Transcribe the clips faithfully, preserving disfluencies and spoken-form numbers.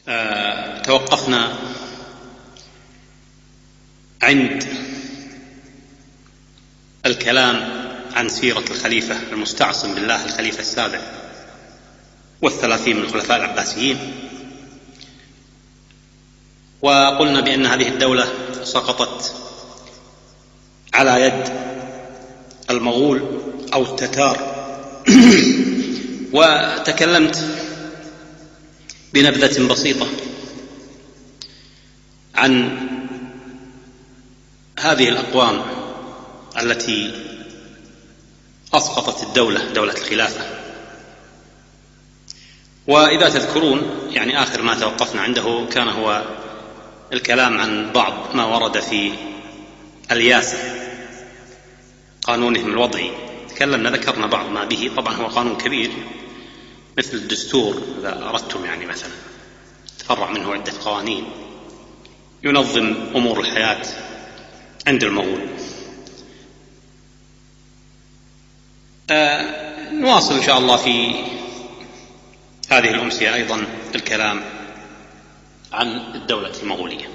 آه توقفنا عند الكلام عن سيرة الخليفة المستعصم بالله الخليفة السابع والثلاثين من الخلفاء العباسيين، وقلنا بأن هذه الدولة سقطت على يد المغول أو التتار. وتكلمت بنبذة بسيطة عن هذه الأقوام التي أسقطت الدولة دولة الخلافة. وإذا تذكرون يعني آخر ما توقفنا عنده كان هو الكلام عن بعض ما ورد في الياسة قانونهم الوضعي. تكلمنا ذكرنا بعض ما به، طبعا هو قانون كبير مثل الدستور إذا أردتم، يعني مثلا تفرع منه عدة قوانين ينظم أمور الحياة عند المغول. آه نواصل إن شاء الله في هذه الأمسية أيضا الكلام عن الدولة المغولية.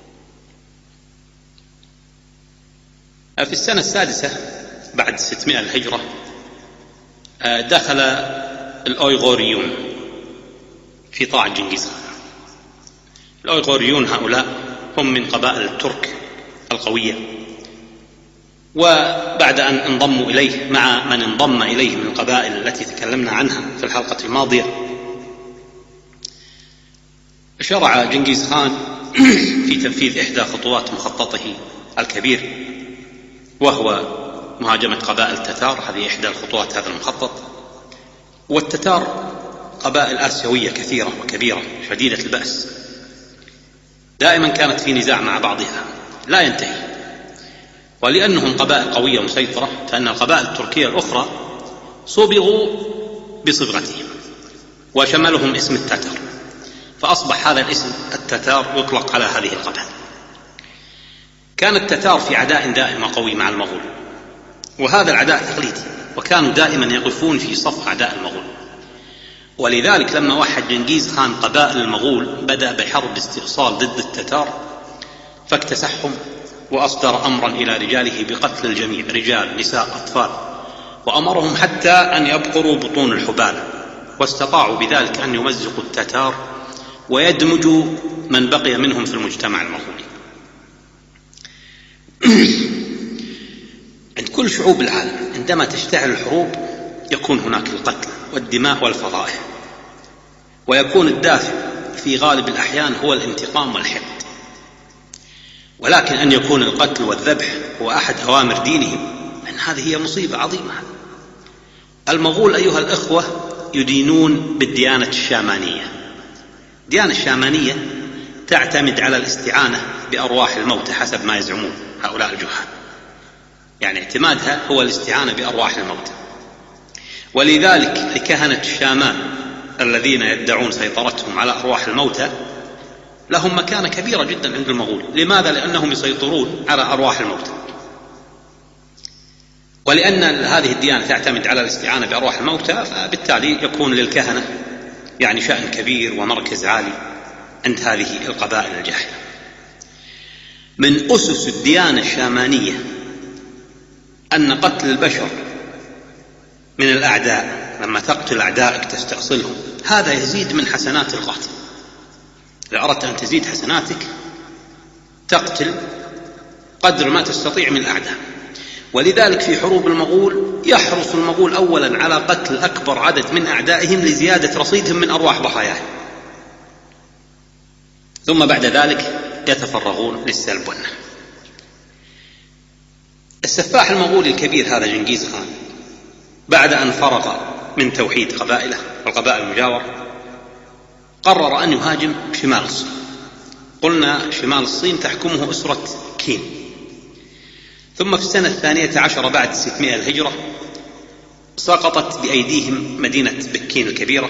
آه في السنة السادسة بعد ستمائة الهجرة آه دخل الأويغوريون في طاعة جنكيز خان. الأويغوريون هؤلاء هم من قبائل الترك القوية، وبعد أن انضموا إليه مع من انضم إليه من القبائل التي تكلمنا عنها في الحلقة الماضية، شرع جنكيز خان في تنفيذ إحدى خطوات مخططه الكبير، وهو مهاجمة قبائل التتار. هذه إحدى الخطوات هذا المخطط. والتتار قبائل آسيوية كثيرة وكبيرة شديدة البأس، دائما كانت في نزاع مع بعضها لا ينتهي. ولأنهم قبائل قوية مسيطرة فإن القبائل التركية الأخرى صبغوا بصبغتهم وشملهم اسم التتار، فأصبح هذا الاسم التتار يطلق على هذه القبائل. كان التتار في عداء دائم وقوي مع المغول، وهذا العداء تقليدي، وكانوا دائما يقفون في صف أعداء المغول. ولذلك لما وحد جنكيز خان قبائل المغول بدأ بحرب استئصال ضد التتار، فاكتسحهم وأصدر أمرا إلى رجاله بقتل الجميع، رجال نساء أطفال، وأمرهم حتى أن يبقروا بطون الحبال، واستطاعوا بذلك أن يمزقوا التتار ويدمجوا من بقي منهم في المجتمع المغولي. عند كل شعوب العالم عندما تشتعل الحروب يكون هناك القتل والدماء والفضائح، ويكون الدافع في غالب الأحيان هو الانتقام والحقد. ولكن أن يكون القتل والذبح هو أحد أوامر دينهم، أن هذه هي مصيبة عظيمة. المغول أيها الأخوة يدينون بالديانة الشامانية. الديانة الشامانية تعتمد على الاستعانة بأرواح الموتى حسب ما يزعمون هؤلاء الجهال، يعني اعتمادها هو الاستعانة بأرواح الموتى. ولذلك لكهنة الشامان الذين يدعون سيطرتهم على أرواح الموتى لهم مكانة كبيرة جدا عند المغول. لماذا؟ لأنهم يسيطرون على أرواح الموتى. ولأن هذه الديانة تعتمد على الاستعانة بأرواح الموتى، فبالتالي يكون للكهنة يعني شأن كبير ومركز عالي عند هذه القبائل الجاهلة. من أسس الديانة الشامانية أن قتل البشر من الأعداء، لما تقتل أعدائك تستأصلهم، هذا يزيد من حسنات القاتل. إذا أردت أن تزيد حسناتك تقتل قدر ما تستطيع من الأعداء. ولذلك في حروب المغول يحرص المغول أولا على قتل أكبر عدد من أعدائهم لزيادة رصيدهم من أرواح ضحاياهم، ثم بعد ذلك يتفرغون للسلب والنهب. السفاح المغولي الكبير هذا جنكيز خان بعد أن فرغ من توحيد قبائله والقبائل المجاورة قرر أن يهاجم شمال الصين. قلنا شمال الصين تحكمه أسرة كين. ثم في السنة الثانية عشر بعد ستمائة الهجرة سقطت بأيديهم مدينة بكين الكبيرة.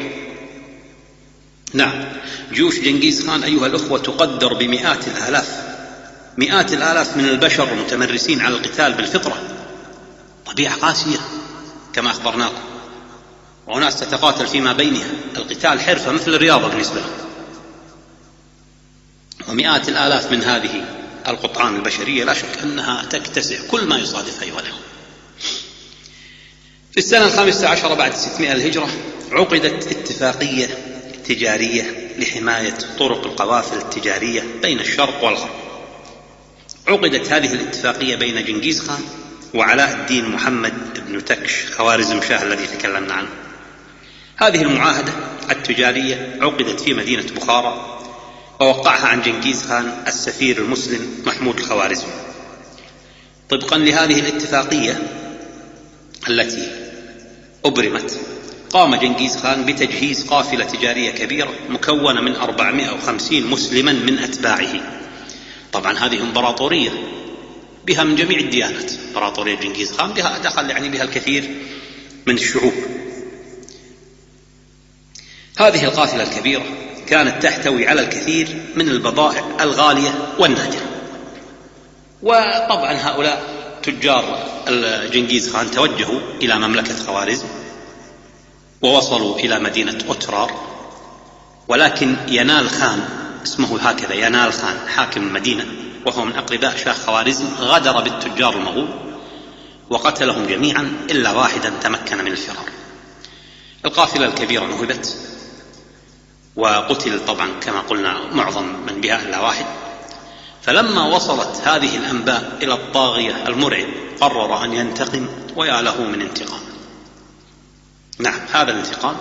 نعم، جيوش جنكيز خان أيها الأخوة تقدر بمئات الآلاف، مئات الآلاف من البشر متمرسين على القتال بالفطرة، طبيعة قاسية كما أخبرناكم، وناس تتقاتل فيما بينها، القتال حرفة مثل الرياضة بالنسبة لهم. ومئات الآلاف من هذه القطعان البشرية لا شك أنها تكتسع كل ما يصادفها أيها الأخوة. في السنة الخامسة عشر بعد ستمائة الهجرة عقدت اتفاقية تجارية لحماية طرق القوافل التجارية بين الشرق والغرب. عقدت هذه الاتفاقية بين جنكيز خان وعلاء الدين محمد بن تكش خوارزم شاه الذي تكلمنا عنه. هذه المعاهدة التجارية عقدت في مدينة بخارى، ووقعها عن جنكيز خان السفير المسلم محمود الخوارزمي. طبقا لهذه الاتفاقية التي أبرمت، قام جنكيز خان بتجهيز قافلة تجارية كبيرة مكونة من أربعمائة وخمسين مسلما من أتباعه. طبعا هذه إمبراطورية بها من جميع الديانات، إمبراطورية جنكيز خان بها دخل يعني بها الكثير من الشعوب. هذه القافلة الكبيرة كانت تحتوي على الكثير من البضائع الغالية والنادرة. وطبعا هؤلاء تجار جنكيز خان توجهوا إلى مملكة خوارزم ووصلوا إلى مدينة أترار، ولكن ينال خان، اسمه هكذا ينال خان حاكم المدينة وهو من أقرباء شاه خوارزم، غدر بالتجار المغول وقتلهم جميعا إلا واحدا تمكن من الفرار. القافلة الكبيرة نهبت وقتل طبعا كما قلنا معظم من بها إلا واحد. فلما وصلت هذه الأنباء إلى الطاغية المرعب قرر أن ينتقم، ويا له من انتقام. نعم، هذا الانتقام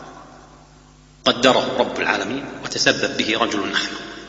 قدره رب العالمين وتسبب به رجل نحن.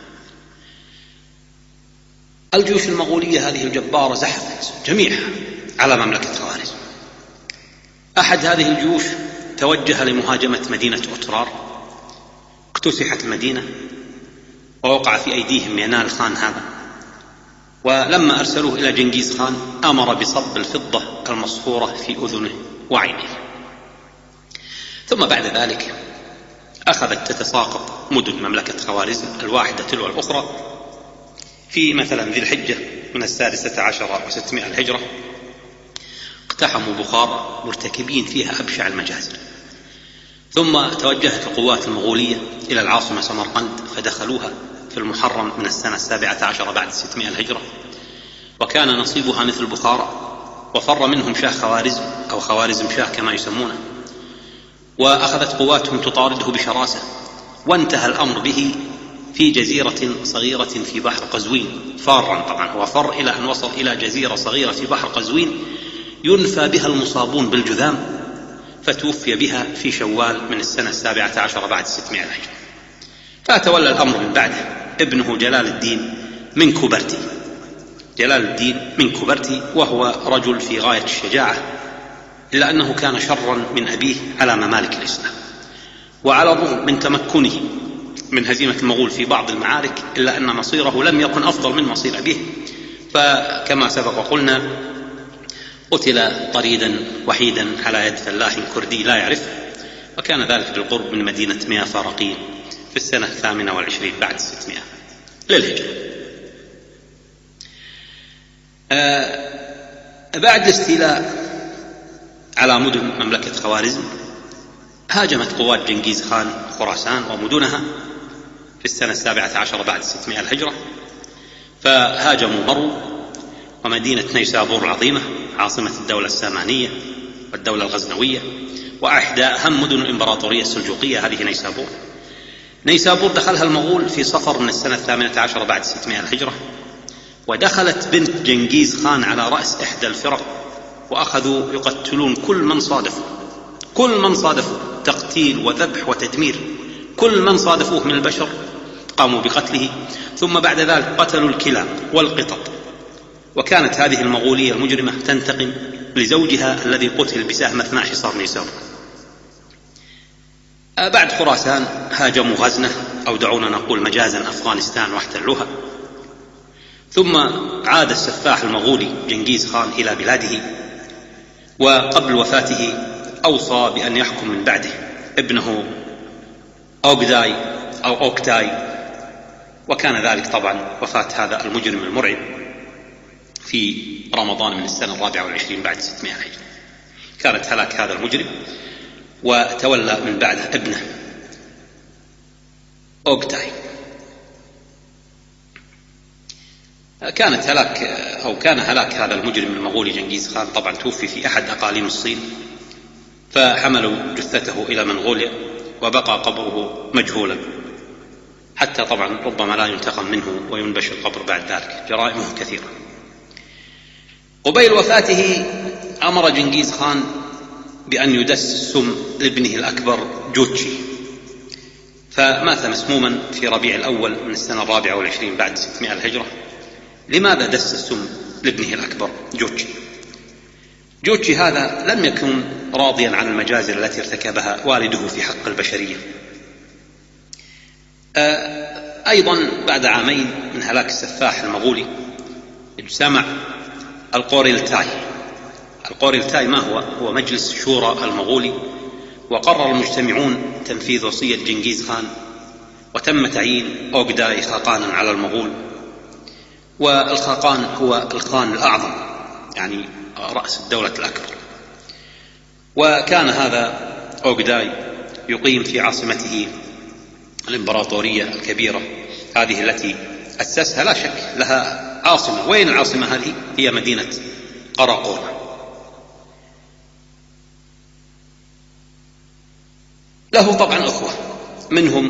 الجيوش المغولية هذه الجبارة زحفت جميعها على مملكة خوارزم. أحد هذه الجيوش توجه لمهاجمة مدينة أترار، اكتسحت المدينة ووقع في أيديهم ينال خان هذا. ولما أرسلوه إلى جنكيز خان أمر بصب الفضة المصفورة في أذنه وعينيه. ثم بعد ذلك أخذت تتساقط مدن مملكة خوارزم الواحدة تلو الأخرى. في مثلا ذي الحجة من السادسة عشر وستمائة الهجرة اقتحموا بخارى مرتكبين فيها أبشع المجازر. ثم توجهت القوات المغولية إلى العاصمة سمرقند فدخلوها في المحرم من السنة السابعة عشر بعد ستمائة الهجرة، وكان نصيبها مثل بخارى، وفر منهم شاه خوارزم أو خوارزم شاه كما يسمونه، وأخذت قواتهم تطارده بشراسة. وانتهى الأمر به في جزيرة صغيرة في بحر قزوين، فارا طبعا هو فر إلى أن وصل إلى جزيرة صغيرة في بحر قزوين ينفى بها المصابون بالجذام، فتوفي بها في شوال من السنة السابعة عشر بعد ستمائة الهجرة. فتولى الأمر من بعده ابنه جلال الدين من كوبرتي. جلال الدين من كوبرتي وهو رجل في غاية الشجاعة، إلا أنه كان شرا من أبيه على ممالك الإسلام. وعلى الرغم من تمكنه من هزيمة المغول في بعض المعارك، إلا أن مصيره لم يكن أفضل من مصير أبيه. فكما سبق وقلنا قتل طريدا وحيدا على يد فلاح كردي لا يعرفه، وكان ذلك بالقرب من مدينة مياه فارقين في السنة الثامنة والعشرين بعد ستمائة للهجرة. آه بعد الاستيلاء على مدن مملكة خوارزم هاجمت قوات جنكيز خان خراسان ومدنها في السنة السابعة عشر بعد ستمائة الهجرة، فهاجموا مرو ومدينة نيسابور العظيمة عاصمة الدولة السامانية والدولة الغزنوية، وأحدى أهم مدن الإمبراطورية السلجوقية هذه نيسابور. نيسابور دخلها المغول في صفر من السنة الثامنة عشر بعد ستمائة الهجرة، ودخلت بنت جنكيز خان على رأس إحدى الفرق، وأخذوا يقتلون كل من صادفوا كل من صادفوا تقتيل وذبح وتدمير كل من صادفوه من البشر قاموا بقتله. ثم بعد ذلك قتلوا الكلاب والقطط. وكانت هذه المغولية المجرمة تنتقم لزوجها الذي قتل بسهم أثناء حصار نيسابور. بعد خراسان هاجموا غزنة أو دعونا نقول مجازا أفغانستان واحتلوها. ثم عاد السفاح المغولي جنكيز خان إلى بلاده، وقبل وفاته أوصى بأن يحكم من بعده ابنه أوغداي أو أوكتاي، وكان ذلك طبعا وفاة هذا المجرم المرعب في رمضان من السنة الرابعة والعشرين بعد ستمائة هجرة. كانت هلاك هذا المجرم، وتولى من بعده ابنه أوغتاي. كانت هلاك أو كان هلاك هذا المجرم المغولي جنكيز خان طبعا توفي في أحد أقاليم الصين، فحملوا جثته إلى منغوليا وبقى قبره مجهولا، حتى طبعا ربما لا ينتقم منه وينبش القبر بعد ذلك، جرائمه كثيرة. قبيل وفاته أمر جنكيز خان بأن يدس السم لابنه الأكبر جوتشي، فمات مسموما في ربيع الأول من السنة الرابعة والعشرين بعد ستمائة الهجرة. لماذا دس السم لابنه الأكبر جوتشي؟ جوتشي هذا لم يكن راضيا عن المجازر التي ارتكبها والده في حق البشرية. أيضا بعد عامين من هلاك السفاح المغولي اجتمع القوريلتاي. القوريلتاي ما هو؟ هو مجلس شورى المغولي، وقرر المجتمعون تنفيذ وصية جنكيز خان، وتم تعيين أوغداي خاقانا على المغول. والخاقان هو الخان الأعظم، يعني رأس الدولة الأكبر. وكان هذا أوغداي يقيم في عاصمته الإمبراطورية الكبيرة هذه التي أسسها، لا شك لها عاصمة. وين العاصمة هذه؟ هي مدينة قراقورة. له طبعا أخوة، منهم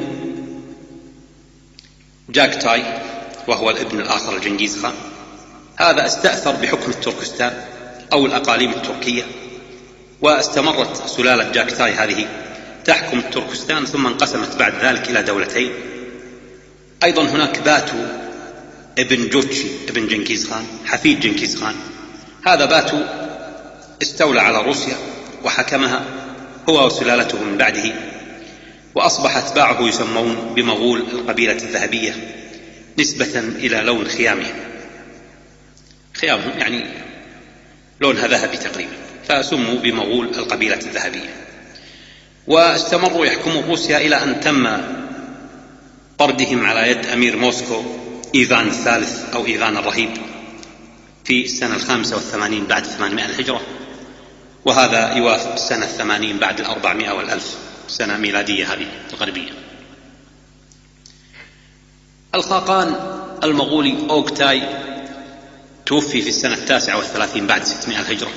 جاكتاي وهو الابن الآخر لجنكيز خان. هذا استأثر بحكم التركستان أو الأقاليم التركية، واستمرت سلالة جاكتاي هذه تحكم التركستان، ثم انقسمت بعد ذلك إلى دولتين. أيضا هناك باتو ابن جوتشي ابن جنكيز خان حفيد جنكيز خان. هذا باتو استولى على روسيا وحكمها هو وسلالته من بعده، وأصبح أتباعه يسمون بمغول القبيلة الذهبية نسبة إلى لون خيامهم. خيامهم يعني لونها ذهبي تقريبا، فسموا بمغول القبيلة الذهبية. واستمروا يحكموا روسيا إلى أن تم طردهم على يد أمير موسكو إيفان الثالث أو إيفان الرهيب في السنة الخامسة والثمانين بعد ثمانمائة الهجرة، وهذا يوافق السنة الثمانين بعد الأربعمائة والألف، سنة ميلادية هذه الغربية. الخاقان المغولي أوغتاي توفي في السنة التاسعة والثلاثين بعد ستمائة الهجرة،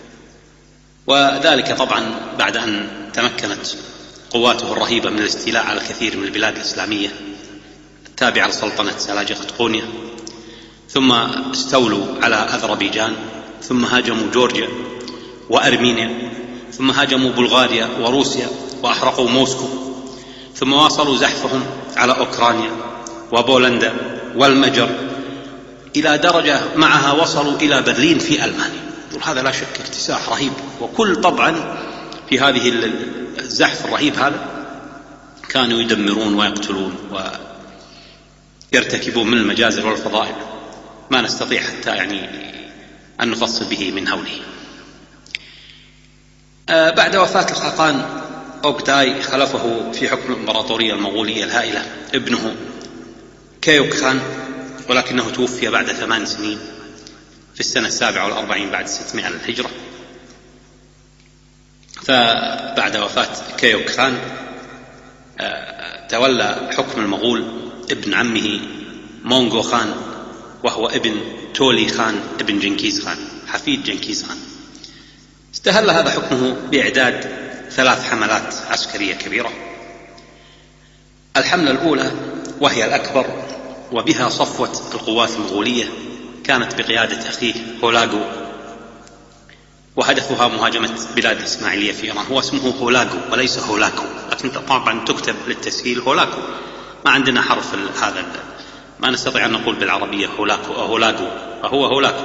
وذلك طبعا بعد أن تمكنت قواته الرهيبة من الاستيلاء على الكثير من البلاد الإسلامية التابعة لسلطنة سلاجقة قونيا، ثم استولوا على أذربيجان، ثم هاجموا جورجيا وأرمينيا، ثم هاجموا بلغاريا وروسيا وأحرقوا موسكو، ثم واصلوا زحفهم على أوكرانيا وبولندا والمجر، إلى درجة معها وصلوا إلى برلين في ألمانيا. وهذا لا شك اكتساح رهيب. وكل طبعا في هذه الزحف الرهيب هذا كانوا يدمرون ويقتلون ويرتكبون من المجازر والفضائح ما نستطيع حتى يعني أن نفصل به من هوله. آه بعد وفاة الخاقان أوغتاي خلفه في حكم الإمبراطورية المغولية الهائلة ابنه كيوك خان، ولكنه توفي بعد ثمان سنين في السنة السابعة والأربعين بعد ستمائة الهجرة. فبعد وفاة كيوك خان آه تولى حكم المغول ابن عمه مونغو خان، وهو ابن تولي خان ابن جنكيز خان حفيد جنكيز خان. استهل هذا حكمه بإعداد ثلاث حملات عسكرية كبيرة. الحملة الأولى وهي الأكبر وبها صفوة القوات المغولية كانت بقيادة أخيه هولاغو، وهدفها مهاجمة بلاد الإسماعيلية في إيران. هو اسمه هولاغو وليس هولاكو، لكن طبعا تكتب للتسهيل هولاكو، ما عندنا حرف هذا، ما نستطيع أن نقول بالعربية هولاكو أو هولاغو، فهو هولاكو.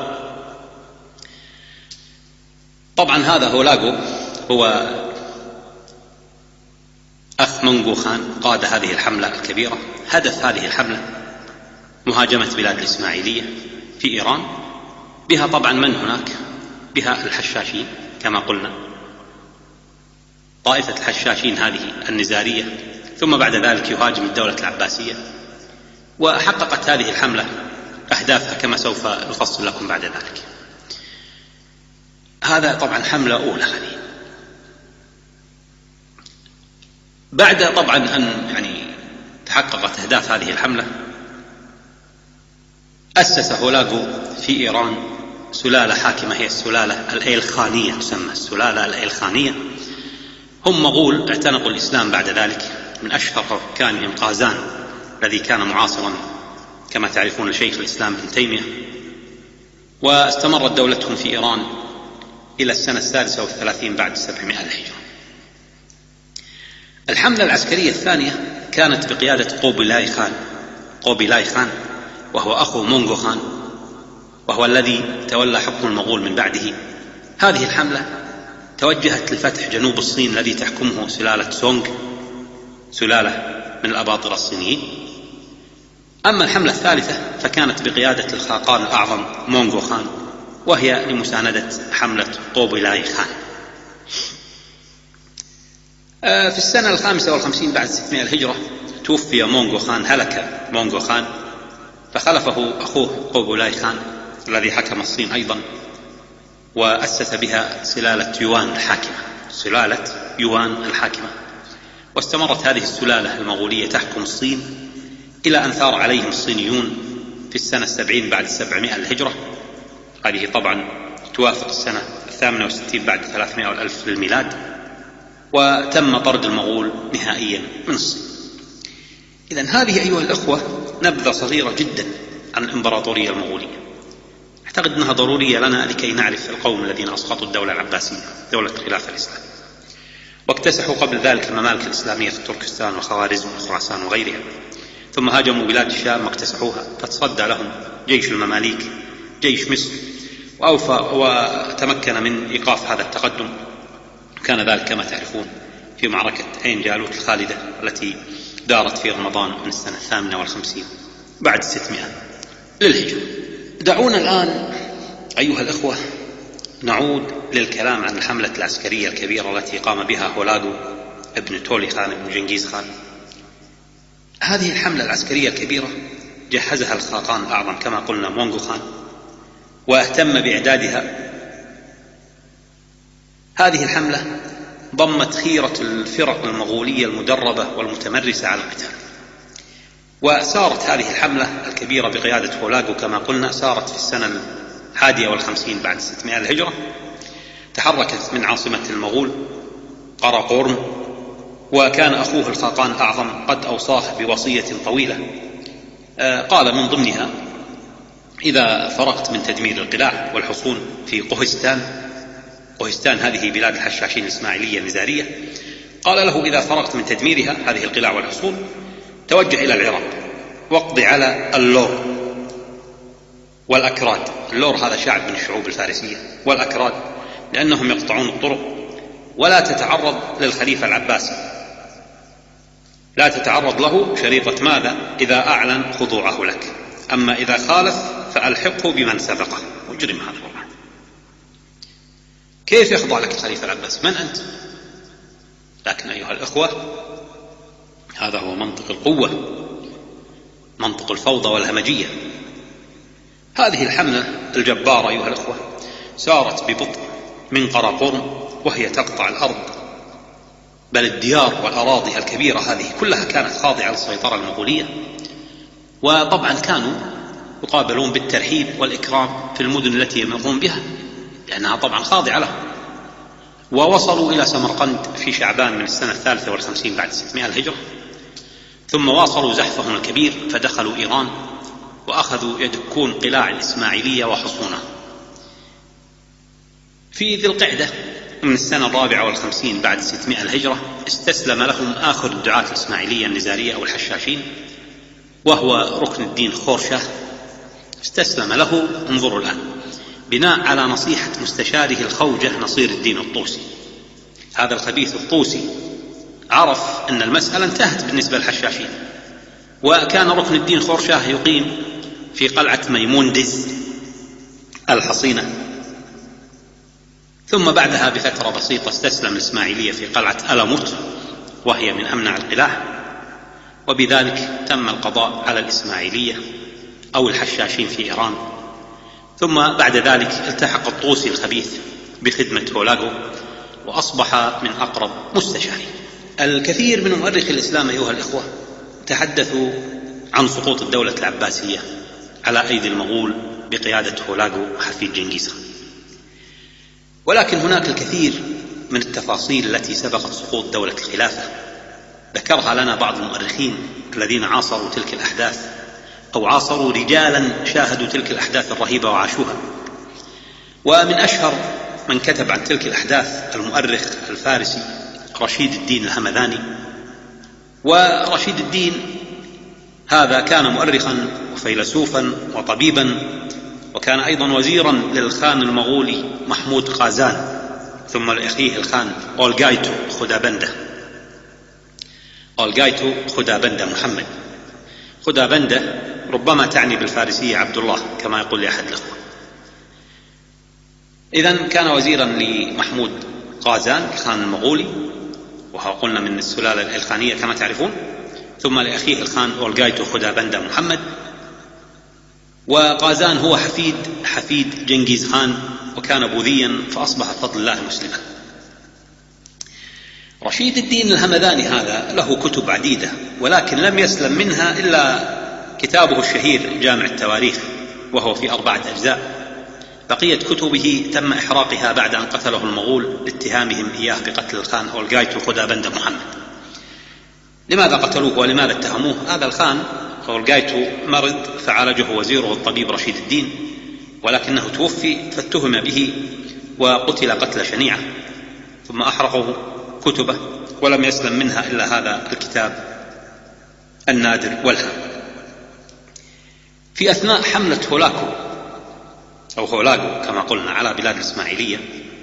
طبعا هذا هولاغو هو أخ منغو خان قاد هذه الحملة الكبيرة. هدف هذه الحملة مهاجمة بلاد الإسماعيلية في إيران، بها طبعا من هناك؟ بها الحشاشين كما قلنا، طائفة الحشاشين هذه النزارية، ثم بعد ذلك يهاجم الدولة العباسية. وحققت هذه الحملة أهدافها كما سوف نفصل لكم بعد ذلك. هذا طبعا حملة أولى هذه. بعد طبعا أن يعني تحققت أهداف هذه الحملة، أسس هولاغو في إيران سلالة حاكمة، هي السلالة الإيلخانية، تسمى السلالة الإيلخانية. هم مغول اعتنقوا الإسلام بعد ذلك، من أشهر حكامهم قازان الذي كان معاصرا كما تعرفون شيخ الإسلام ابن تيمية. واستمرت دولتهم في إيران إلى السنة السادسة والثلاثين بعد سبعمائة الهجرة. الحملة العسكرية الثانية كانت بقيادة قوبيلاي خان قوبيلاي خان وهو أخو مونغو خان، وهو الذي تولى حكم المغول من بعده. هذه الحملة توجهت لفتح جنوب الصين الذي تحكمه سلالة سونغ، سلالة من الأباطرة الصينيين. أما الحملة الثالثة فكانت بقيادة الخاقان الأعظم مونغو خان، وهي لمساندة حملة قوبيلاي خان. في السنة الخامسة والخمسين بعد ستمائة الهجرة توفي مونغو خان، هلك مونغو خان، فخلفه أخوه قوبيلاي خان الذي حكم الصين أيضا، وأسس بها سلالة يوان الحاكمة، سلالة يوان الحاكمة. واستمرت هذه السلالة المغولية تحكم الصين إلى أن ثار عليهم الصينيون في السنة السبعين بعد سبعمائة الهجرة. هذه طبعا توافق السنة الثامنة وستين بعد ثلاثمائة والألف للميلاد، وتم طرد المغول نهائيا من الصين. إذن هذه أيها الأخوة نبذة صغيرة جدا عن الإمبراطورية المغولية، أعتقد أنها ضرورية لنا لكي نعرف القوم الذين أسقطوا الدولة العباسية، دولة الخلافة الإسلامية، واكتسحوا قبل ذلك الممالك الإسلامية في تركستان وخوارزم وخراسان وغيرها، ثم هاجموا بلاد الشام واكتسحوها، فتصدى لهم جيش المماليك جيش مصر وأوفى وتمكن من إيقاف هذا التقدم. كان ذلك كما تعرفون في معركة عين جالوت الخالدة التي دارت في رمضان من السنة الثامنة والخمسين بعد ستمائة للهجرة. دعونا الآن أيها الأخوة نعود للكلام عن الحملة العسكرية الكبيرة التي قام بها هولاغو ابن تولي خان ابن جنكيز خان. هذه الحملة العسكرية الكبيرة جهزها الخاقان الأعظم كما قلنا مونغو خان، واهتم بإعدادها. هذه الحملة ضمت خيرة الفرق المغولية المدربة والمتمرسة على القتال. وسارت هذه الحملة الكبيرة بقيادة هولاغو كما قلنا، سارت في السنة الحادية والخمسين بعد ستمائة الهجرة. تحركت من عاصمة المغول قراقورم، وكان أخوه الخاقان الأعظم قد أوصاه بوصية طويلة قال من ضمنها: إذا فرغت من تدمير القلاع والحصون في قهستان، قهستان هذه بلاد الحشاشين الإسماعيلية النزارية، قال له: إذا فرغت من تدميرها هذه القلاع والحصون توجه إلى العراق واقض على اللور والأكراد. اللور هذا شعب من الشعوب الفارسية، والأكراد لأنهم يقطعون الطرق. ولا تتعرض للخليفة العباسي، لا تتعرض له شريطة ماذا؟ إذا أعلن خضوعه لك، أما إذا خالف فألحقه بمن سبقه، مجرم هذا والله. كيف يخضع لك الخليفة العباسي؟ من أنت؟ لكن أيها الأخوة هذا هو منطق القوة، منطق الفوضى والهمجية. هذه الحملة الجبارة أيها الأخوة سارت ببطء من قراقورم وهي تقطع الأرض، بل الديار والأراضي الكبيرة هذه كلها كانت خاضعة للسيطرة المغولية. وطبعا كانوا يقابلون بالترحيب والإكرام في المدن التي يمرون بها، لأنها طبعا خاضعة لهم. ووصلوا إلى سمرقند في شعبان من السنة الثالثة والخمسين بعد ستمائة الهجرة، ثم واصلوا زحفهم الكبير فدخلوا إيران وأخذوا يدكون قلاع الإسماعيلية وحصونها. في ذي القعدة من السنة الرابعة والخمسين بعد ستمائة الهجرة استسلم لهم آخر الدعاة الإسماعيلية النزارية أو الحشاشين، وهو ركن الدين خورشاه. استسلم له، انظروا الآن، بناء على نصيحة مستشاره الخوجة نصير الدين الطوسي. هذا الخبيث الطوسي عرف أن المسألة انتهت بالنسبة للحشاشين، وكان ركن الدين خورشاه يقيم في قلعة ميموندز الحصينة. ثم بعدها بفترة بسيطة استسلم الإسماعيلية في قلعة ألموت، وهي من أمنع القلاع، وبذلك تم القضاء على الإسماعيلية أو الحشاشين في إيران. ثم بعد ذلك التحق الطوسي الخبيث بخدمة هولاغو وأصبح من أقرب مستشارين. الكثير من مؤرخي الإسلام أيها الإخوة تحدثوا عن سقوط الدولة العباسية على أيدي المغول بقيادة هولاغو حفيد جنكيز خان. ولكن هناك الكثير من التفاصيل التي سبقت سقوط دولة الخلافة ذكرها لنا بعض المؤرخين الذين عاصروا تلك الأحداث أو عاصروا رجالا شاهدوا تلك الأحداث الرهيبة وعاشوها. ومن أشهر من كتب عن تلك الأحداث المؤرخ الفارسي رشيد الدين الهمذاني. ورشيد الدين هذا كان مؤرخا وفيلسوفا وطبيبا، وكان أيضا وزيرا للخان المغولي محمود قازان، ثم لأخيه الخان أولغايتو خدابندة أولغايتو خدابندة محمد. خدابندة ربما تعني بالفارسية عبد الله كما يقول لي أحد الأخوة. إذن كان وزيرا لمحمود قازان الخان المغولي، وهو قلنا من السلالة الخانية كما تعرفون، ثم لأخيه الخان أولغايتو خدابندة محمد. وقازان هو حفيد حفيد جنكيز خان، وكان بوذيا فأصبح بفضل الله مسلما. رشيد الدين الهمذاني هذا له كتب عديدة، ولكن لم يسلم منها إلا كتابه الشهير جامع التواريخ، وهو في أربعة أجزاء. بقية كتبه تم إحراقها بعد أن قتله المغول لاتهامهم إياه بقتل الخان أولغايتو خدابندة محمد. لماذا قتلوه ولماذا اتهموه؟ هذا الخان أولغايتو مرض فعالجه وزيره الطبيب رشيد الدين، ولكنه توفي فاتهم به وقتل قتلة شنيعة، ثم أحرقوا كتبه ولم يسلم منها إلا هذا الكتاب النادر والهام. في أثناء حملة هولاكو أو هولاغو كما قلنا على بلاد الإسماعيلية،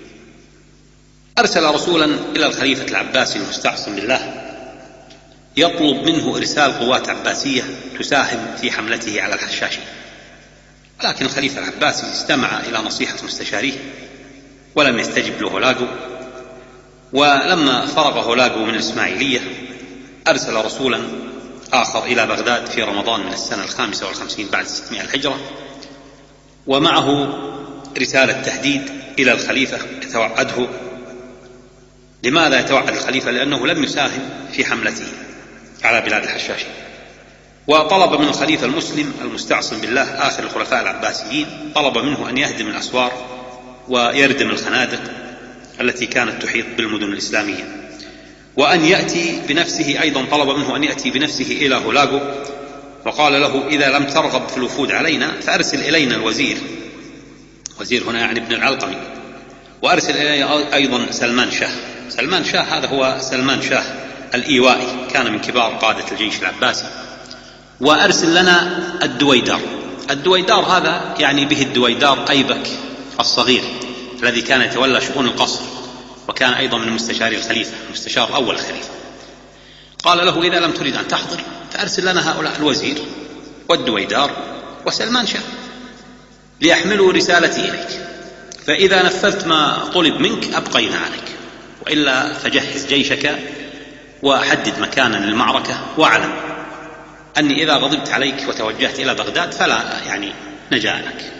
أرسل رسولا إلى الخليفة العباسي المستعصم بالله يطلب منه إرسال قوات عباسية تساهم في حملته على الحشاشي. ولكن الخليفة العباسي استمع إلى نصيحة مستشاريه ولم يستجب له هولاغو. ولما فرغ هولاغو من الإسماعيلية أرسل رسولا آخر إلى بغداد في رمضان من السنة الخامسة والخمسين بعد ستمائة الهجرة، ومعه رسالة تهديد إلى الخليفة يتوعده. لماذا يتوعد الخليفة؟ لأنه لم يساهم في حملته على بلاد الحشاشي. وطلب من الخليفة المسلم المستعصم بالله آخر الخلفاء العباسيين، طلب منه أن يهدم الأسوار ويردم الخنادق التي كانت تحيط بالمدن الإسلامية، وأن يأتي بنفسه. أيضا طلب منه أن يأتي بنفسه إلى هولاغو، وقال له: إذا لم ترغب في الوفود علينا فأرسل إلينا الوزير، وزير هنا يعني ابن العلقمي، وأرسل إلينا أيضا سلمان شاه. سلمان شاه هذا هو سلمان شاه الإيوائي، كان من كبار قادة الجيش العباسي. وأرسل لنا الدويدار. الدويدار هذا يعني به الدويدار أيبك الصغير الذي كان يتولى شؤون القصر، وكان أيضا من مستشاري الخليفة، مستشار أول الخليفة. قال له: إذا لم تريد أن تحضر فأرسل لنا هؤلاء الوزير والدويدار وسلمان شاه ليحملوا رسالتي إليك، فإذا نفذت ما طلب منك أبقينا عليك، وإلا فجهز جيشك وحدد مكانا للمعركة، واعلم أني إذا غضبت عليك وتوجهت إلى بغداد فلا يعني نجاة لك.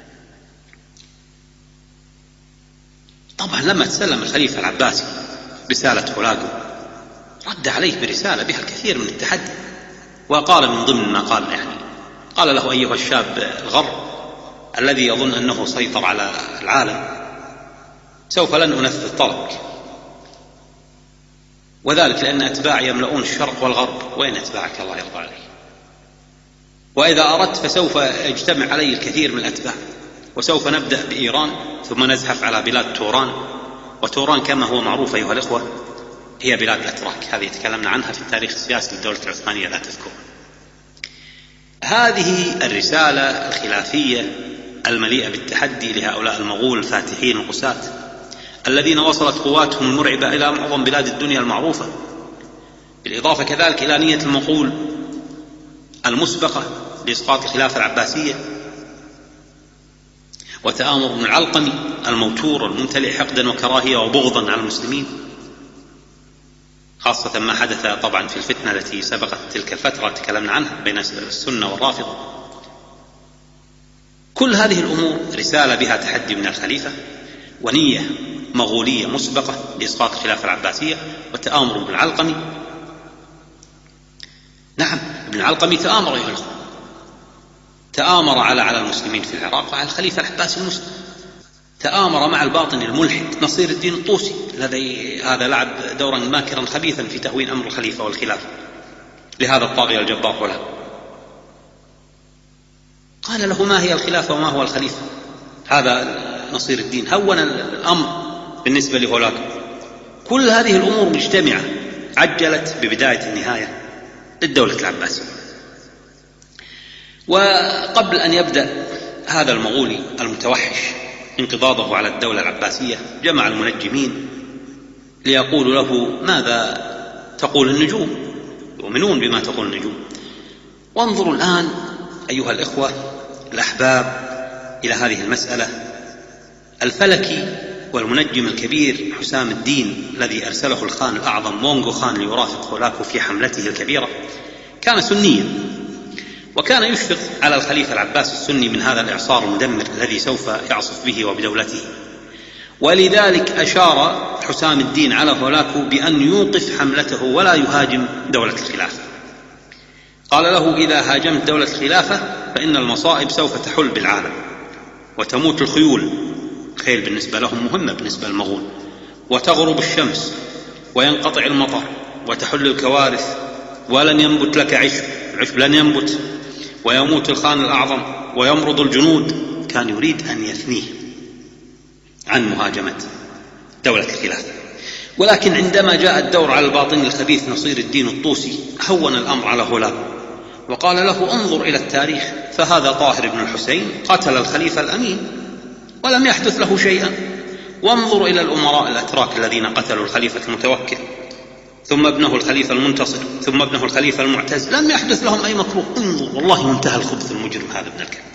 طبعا لما تسلم الخليفة العباسي رسالة هولاغو رد عليه برسالة بها الكثير من التحدي، وقال من ضمن ما قال يعني قال له: أيها الشاب الغر الذي يظن أنه سيطر على العالم، سوف لن أنفذ طلبك، وذلك لأن أتباعي يملؤون الشرق والغرب، وين أتباعك الله يرضى عليه؟ وإذا أردت فسوف يجتمع علي الكثير من الأتباع، وسوف نبدأ بإيران ثم نزحف على بلاد توران. وتوران كما هو معروف أيها الإخوة هي بلاد الأتراك، هذه تكلمنا عنها في التاريخ السياسي للدولة العثمانية لا تذكر. هذه الرسالة الخلافية المليئة بالتحدي لهؤلاء المغول الفاتحين القساة الذين وصلت قواتهم المرعبة إلى معظم بلاد الدنيا المعروفة، بالإضافة كذلك إلى نية المغول المسبقة لإسقاط الخلافة العباسية، وتآمر ابن العلقمي الموتور الممتلئ حقدا وكراهية وبغضا على المسلمين، خاصة ما حدث طبعا في الفتنة التي سبقت تلك الفترة تكلمنا عنها بين السنة والرافضة. كل هذه الأمور رسالة بها تحدي من الخليفة، ونية مغولية مسبقة لإسقاط الخلافة العباسية، وتآمر ابن العلقمي. نعم ابن العلقمي تآمر أيها الأخوة، تآمر على على المسلمين في العراق على الخليفة العباسي المسلم، تآمر مع الباطن الملحد نصير الدين الطوسي الذي هذا لعب دورا ماكرا خبيثا في تهوين أمر الخليفة والخلافة لهذا الطاغية الجبار وله. قال له: ما هي الخلافة وما هو الخليفة؟ هذا نصير الدين هون الأمر بالنسبة لهولاكو. كل هذه الأمور مجتمعة عجلت ببداية النهاية للدولة العباسية. وقبل أن يبدأ هذا المغولي المتوحش انقضاضه على الدولة العباسية جمع المنجمين ليقولوا له: ماذا تقول النجوم؟ يؤمنون بما تقول النجوم. وانظروا الآن أيها الإخوة الأحباب إلى هذه المسألة. الفلكي والمنجم الكبير حسام الدين الذي أرسله الخان الأعظم مونغو خان ليرافق هولاكو في حملته الكبيرة كان سنيا، وكان يشفق على الخليفة العباسي السني من هذا الإعصار المدمر الذي سوف يعصف به وبدولته. ولذلك أشار حسام الدين على هولاكو بأن يوقف حملته ولا يهاجم دولة الخلافة. قال له: إذا هاجمت دولة الخلافة فإن المصائب سوف تحل بالعالم وتموت الخيول، الخيل بالنسبة لهم مهمة بالنسبة للمغول، وتغرب الشمس وينقطع المطر وتحل الكوارث ولن ينبت لك عشب، العشب لن ينبت، ويموت الخان الأعظم ويمرض الجنود. كان يريد أن يثنيه عن مهاجمة دولة الخلافة. ولكن عندما جاء الدور على الباطن الخبيث نصير الدين الطوسي هون الأمر على هولاكو وقال له: انظر إلى التاريخ، فهذا طاهر بن الحسين قتل الخليفة الأمين ولم يحدث له شيئا، وانظر إلى الأمراء الأتراك الذين قتلوا الخليفة المتوكل ثم ابنه الخليفة المنتصر ثم ابنه الخليفة المعتز، لم يحدث لهم أي مكروه. انظر، والله منتهى الخبث المجرم هذا ابن الكلب.